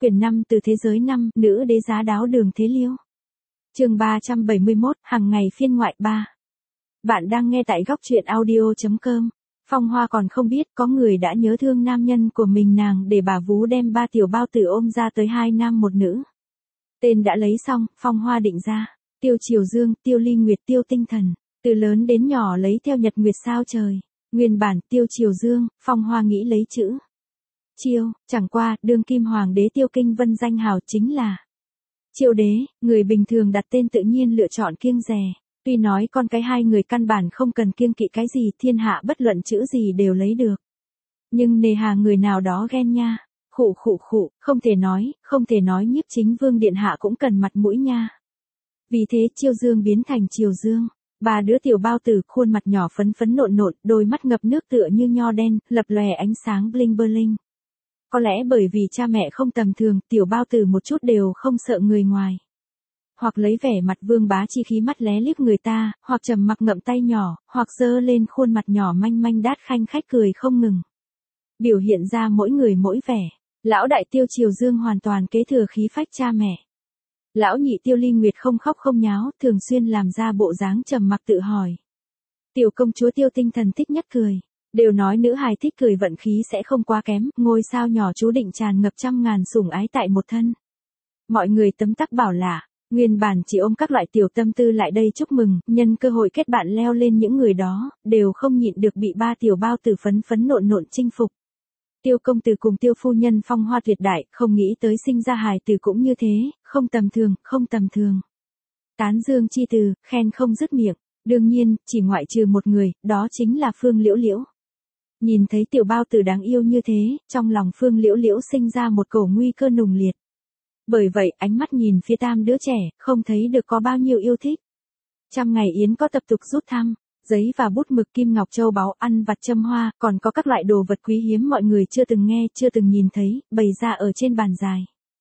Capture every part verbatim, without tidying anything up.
quyển năm từ thế giới năm, nữ đế giá đáo Đường Thế Liêu. Chương ba trăm bảy mươi mốt, hàng ngày phiên ngoại ba. Bạn đang nghe tại góc truyện audio chấm com. Phong Hoa còn không biết có người đã nhớ thương nam nhân của mình nàng để bà vú đem ba tiểu bao tử ôm ra tới hai nam một nữ. Tên đã lấy xong, Phong Hoa định ra, Tiêu Triều Dương, Tiêu Ly Nguyệt, Tiêu Tinh Thần, từ lớn đến nhỏ lấy theo nhật nguyệt sao trời. Nguyên bản Tiêu Triều Dương, Phong Hoa nghĩ lấy chữ Chiêu, chẳng qua, đương kim hoàng đế Tiêu Kinh Vân danh hào chính là Chiêu đế, người bình thường đặt tên tự nhiên lựa chọn kiêng dè. Tuy nói con cái hai người căn bản không cần kiêng kỵ cái gì, thiên hạ bất luận chữ gì đều lấy được. Nhưng nề hà người nào đó ghen nha. Khụ khụ khụ, không thể nói, không thể nói Nhiếp Chính Vương điện hạ cũng cần mặt mũi nha. Vì thế Chiêu Dương biến thành Triều Dương. Ba đứa tiểu bao tử, khuôn mặt nhỏ phấn phấn nộn nộn, đôi mắt ngập nước tựa như nho đen, lập lòe ánh sáng bling bling. Có lẽ bởi vì cha mẹ không tầm thường, tiểu bao tử một chút đều không sợ người ngoài. Hoặc lấy vẻ mặt vương bá chi khí mắt lé liếc người ta, hoặc trầm mặc ngậm tay nhỏ, hoặc giơ lên khuôn mặt nhỏ manh manh đát khanh khách cười không ngừng. Biểu hiện ra mỗi người mỗi vẻ. Lão đại Tiêu Triều Dương hoàn toàn kế thừa khí phách cha mẹ. Lão nhị Tiêu Ly Nguyệt không khóc không nháo, thường xuyên làm ra bộ dáng trầm mặc tự hỏi. Tiểu công chúa Tiêu Tinh Thần thích nhất cười. Đều nói nữ hài thích cười vận khí sẽ không quá kém, ngôi sao nhỏ chú định tràn ngập trăm ngàn sủng ái tại một thân. Mọi người tấm tắc bảo là, nguyên bản chỉ ôm các loại tiểu tâm tư lại đây chúc mừng, nhân cơ hội kết bạn leo lên những người đó, đều không nhịn được bị ba tiểu bao tử phấn phấn nộn nộn chinh phục. Tiêu công tử cùng Tiêu phu nhân phong hoa tuyệt đại, không nghĩ tới sinh ra hài tử cũng như thế, không tầm thường, không tầm thường. Tán dương chi từ, khen không dứt miệng, đương nhiên, chỉ ngoại trừ một người, đó chính là Phương Liễu Liễu. Nhìn thấy tiểu bao tử đáng yêu như thế, trong lòng Phương Liễu Liễu sinh ra một cổ nguy cơ nùng liệt. Bởi vậy, ánh mắt nhìn phía tam đứa trẻ, không thấy được có bao nhiêu yêu thích. Trăm ngày yến có tập tục rút thăm, giấy và bút mực kim ngọc châu báu, ăn vặt châm hoa, còn có các loại đồ vật quý hiếm mọi người chưa từng nghe, chưa từng nhìn thấy, bày ra ở trên bàn dài.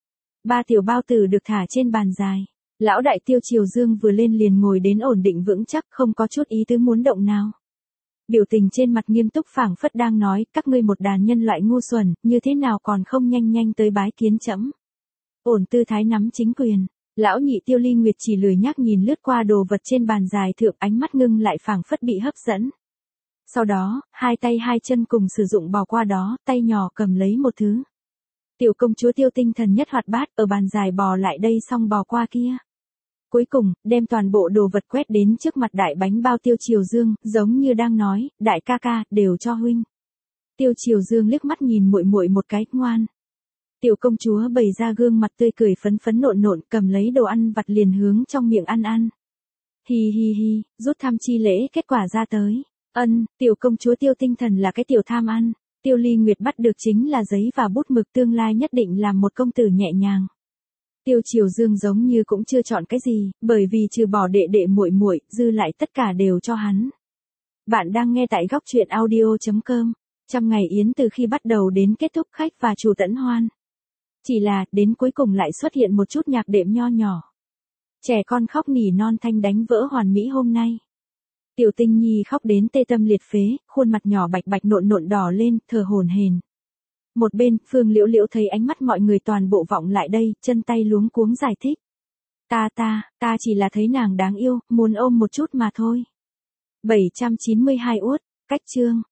Ba tiểu bao tử được thả trên bàn dài. Lão đại Tiêu Triều Dương vừa lên liền ngồi đến ổn định vững chắc, không có chút ý tứ muốn động nào. Biểu tình trên mặt nghiêm túc phảng phất đang nói, các ngươi một đàn nhân loại ngu xuẩn, như thế nào còn không nhanh nhanh tới bái kiến trẫm. Ổn tư thái nắm chính quyền, lão nhị Tiêu Ly Nguyệt chỉ lười nhác nhìn lướt qua đồ vật trên bàn dài thượng, ánh mắt ngưng lại phảng phất bị hấp dẫn. Sau đó, hai tay hai chân cùng sử dụng bò qua đó, tay nhỏ cầm lấy một thứ. Tiểu công chúa Tiêu Tinh Thần nhất hoạt bát, ở bàn dài bò lại đây xong bò qua kia. Cuối cùng, đem toàn bộ đồ vật quét đến trước mặt đại bánh bao Tiêu Triều Dương, giống như đang nói, đại ca ca, đều cho huynh. Tiêu Triều Dương liếc mắt nhìn muội muội một cái, ngoan. Tiểu công chúa bày ra gương mặt tươi cười phấn phấn nộn nộn, cầm lấy đồ ăn vặt liền hướng trong miệng ăn ăn. Hi hi hi, rút thăm chi lễ kết quả ra tới. Ân, tiểu công chúa Tiêu Tinh Thần là cái tiểu tham ăn. Tiêu Ly Nguyệt bắt được chính là giấy và bút mực, tương lai nhất định làm một công tử nhẹ nhàng. Tiêu Triều Dương giống như cũng chưa chọn cái gì, bởi vì trừ bỏ đệ đệ muội muội, dư lại tất cả đều cho hắn. Bạn đang nghe tại góc truyện audio chấm com. Trăm ngày yến từ khi bắt đầu đến kết thúc khách và chủ tẫn hoan. Chỉ là, đến cuối cùng lại xuất hiện một chút nhạc đệm nho nhỏ. Trẻ con khóc nỉ non thanh đánh vỡ hoàn mỹ hôm nay. Tiểu Tinh Nhi khóc đến tê tâm liệt phế, khuôn mặt nhỏ bạch bạch nộn nộn đỏ lên, thở hổn hển. Một bên, Phương Liễu Liễu thấy ánh mắt mọi người toàn bộ vọng lại đây, chân tay luống cuống giải thích. Ta ta, ta chỉ là thấy nàng đáng yêu, muốn ôm một chút mà thôi. bảy trăm chín mươi hai uất, cách chương.